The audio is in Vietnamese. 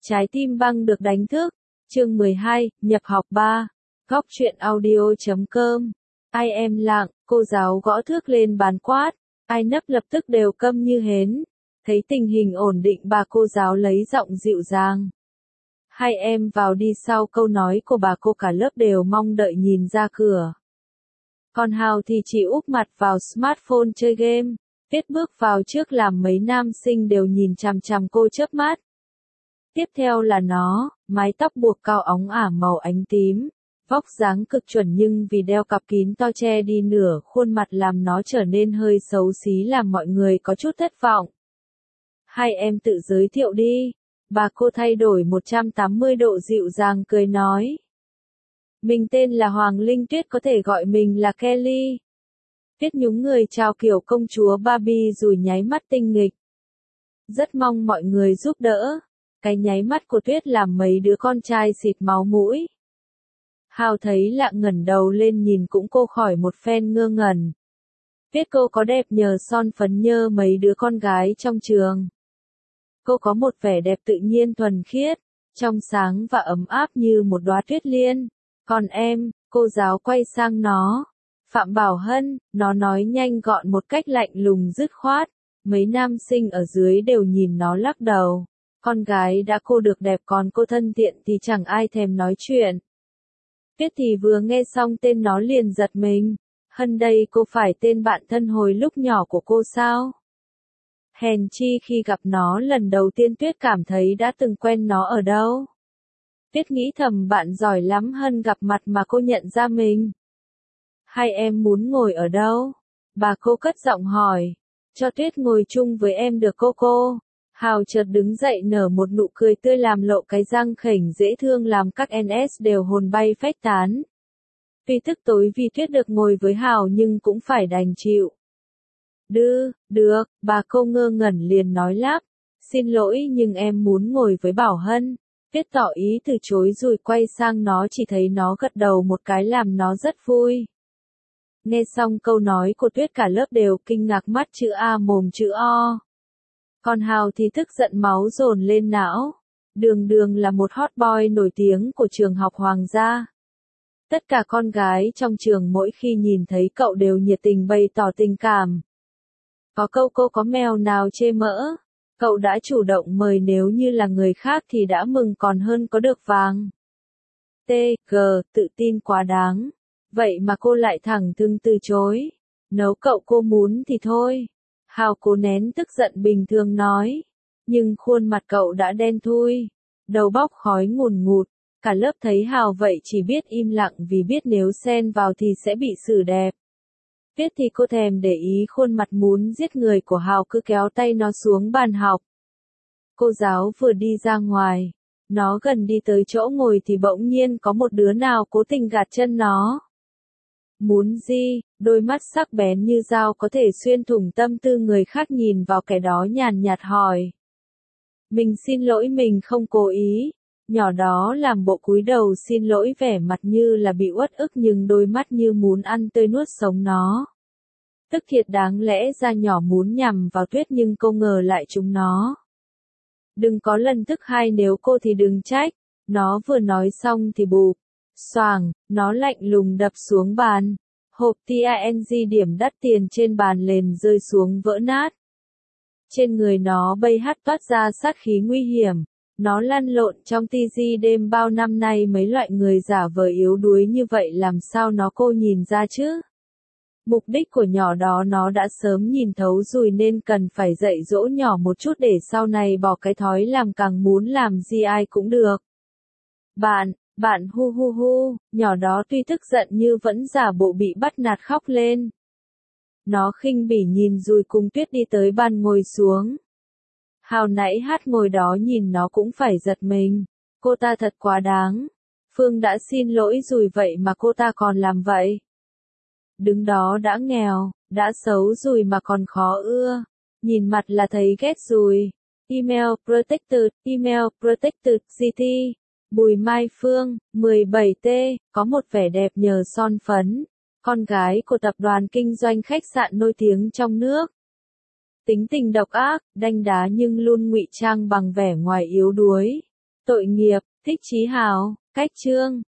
Trái tim băng được đánh thức. Chương 12, nhập học 3. Góc truyện audio.com. Ai em lặng, cô giáo gõ thước lên bàn quát. Ai nấp lập tức đều câm như hến. Thấy tình hình ổn định bà cô giáo lấy giọng dịu dàng. Hai em vào đi, sau câu nói của bà cô cả lớp đều mong đợi nhìn ra cửa. Còn Hào thì chỉ úp mặt vào smartphone chơi game. Tuyết bước vào trước làm mấy nam sinh đều nhìn chằm chằm cô chớp mắt. Tiếp theo là nó, mái tóc buộc cao óng ả màu ánh tím. Vóc dáng cực chuẩn nhưng vì đeo cặp kính to che đi nửa khuôn mặt làm nó trở nên hơi xấu xí làm mọi người có chút thất vọng. Hai em tự giới thiệu đi. Bà cô thay đổi 180 độ dịu dàng cười nói. Mình tên là Hoàng Linh Tuyết, có thể gọi mình là Kelly. Tuyết nhúng người chào kiểu công chúa Barbie rồi nháy mắt tinh nghịch. Rất mong mọi người giúp đỡ. Cái nháy mắt của Tuyết làm mấy đứa con trai xịt máu mũi. Hào thấy lạ ngẩng đầu lên nhìn cũng cô khỏi một phen ngơ ngẩn. Tuyết cô có đẹp nhờ son phấn nhơ mấy đứa con gái trong trường. Cô có một vẻ đẹp tự nhiên thuần khiết, trong sáng và ấm áp như một đóa tuyết liên. Còn em, cô giáo quay sang nó. Phạm Bảo Hân, nó nói nhanh gọn một cách lạnh lùng dứt khoát. Mấy nam sinh ở dưới đều nhìn nó lắc đầu. Con gái đã cô được đẹp còn cô thân thiện thì chẳng ai thèm nói chuyện. Tuyết thì vừa nghe xong tên nó liền giật mình. Hân đây cô phải tên bạn thân hồi lúc nhỏ của cô sao? Hèn chi khi gặp nó lần đầu tiên Tuyết cảm thấy đã từng quen nó ở đâu. Tuyết nghĩ thầm bạn giỏi lắm, Hân gặp mặt mà cô nhận ra mình. Hai em muốn ngồi ở đâu? Bà cô cất giọng hỏi. Cho Tuyết ngồi chung với em được cô. Hào chợt đứng dậy nở một nụ cười tươi làm lộ cái răng khểnh dễ thương làm các NS đều hồn bay phách tán. Tuy tức tối vì Tuyết được ngồi với Hào nhưng cũng phải đành chịu. Được, bà cô ngơ ngẩn liền nói lắp. Xin lỗi nhưng em muốn ngồi với Bảo Hân. Tuyết tỏ ý từ chối rồi quay sang nó, chỉ thấy nó gật đầu một cái làm nó rất vui. Nghe xong câu nói của Tuyết cả lớp đều kinh ngạc, mắt chữ A mồm chữ O. Còn Hào thì tức giận máu dồn lên não. Đường là một hot boy nổi tiếng của trường học Hoàng gia. Tất cả con gái trong trường mỗi khi nhìn thấy cậu đều nhiệt tình bày tỏ tình cảm. Có câu cô có mèo nào chê mỡ. Cậu đã chủ động mời, nếu như là người khác thì đã mừng còn hơn có được vàng. Tự tin quá đáng. Vậy mà cô lại thẳng thừng từ chối. Nếu cậu cô muốn thì thôi. Hào cố nén tức giận bình thường nói. Nhưng khuôn mặt cậu đã đen thui. Đầu bốc khói ngùn ngụt. Cả lớp thấy Hào vậy chỉ biết im lặng vì biết nếu xen vào thì sẽ bị xử đẹp. Tuyết thì cô thèm để ý khuôn mặt muốn giết người của Hào, cứ kéo tay nó xuống bàn học. Cô giáo vừa đi ra ngoài. Nó gần đi tới chỗ ngồi thì bỗng nhiên có một đứa nào cố tình gạt chân nó. Muốn gì? Đôi mắt sắc bén như dao có thể xuyên thủng tâm tư người khác nhìn vào kẻ đó nhàn nhạt hỏi. Mình xin lỗi, mình không cố ý. Nhỏ đó làm bộ cúi đầu xin lỗi, vẻ mặt như là bị uất ức nhưng đôi mắt như muốn ăn tươi nuốt sống nó. Tức thiệt, đáng lẽ ra nhỏ muốn nhằm vào Tuyết nhưng cô ngờ lại trúng nó. Đừng có lần thứ hai, nếu cô thì đừng trách. Nó vừa nói xong thì bụp. Xoàng, nó lạnh lùng đập xuống bàn. Hộp TANG điểm đắt tiền trên bàn liền rơi xuống vỡ nát. Trên người nó bay hắt toát ra sát khí nguy hiểm. Nó lăn lộn trong TG đêm bao năm nay, mấy loại người giả vờ yếu đuối như vậy làm sao nó cô nhìn ra chứ? Mục đích của nhỏ đó nó đã sớm nhìn thấu rồi nên cần phải dạy dỗ nhỏ một chút để sau này bỏ cái thói làm càng muốn làm gì ai cũng được. Bạn hu, nhỏ đó tuy tức giận như vẫn giả bộ bị bắt nạt khóc lên. Nó khinh bỉ nhìn rồi cùng Tuyết đi tới bàn ngồi xuống. Hào nãy hát ngồi đó nhìn nó cũng phải giật mình. Cô ta thật quá đáng. Phương đã xin lỗi rồi vậy mà cô ta còn làm vậy. Đứng đó đã nghèo, đã xấu rồi mà còn khó ưa. Nhìn mặt là thấy ghét rồi. Email protected, GT. Bùi Mai Phương, 17T, có một vẻ đẹp nhờ son phấn. Con gái của tập đoàn kinh doanh khách sạn nổi tiếng trong nước. Tính tình độc ác, đanh đá nhưng luôn ngụy trang bằng vẻ ngoài yếu đuối. Tội nghiệp, Thích Chí Hào, cách chương.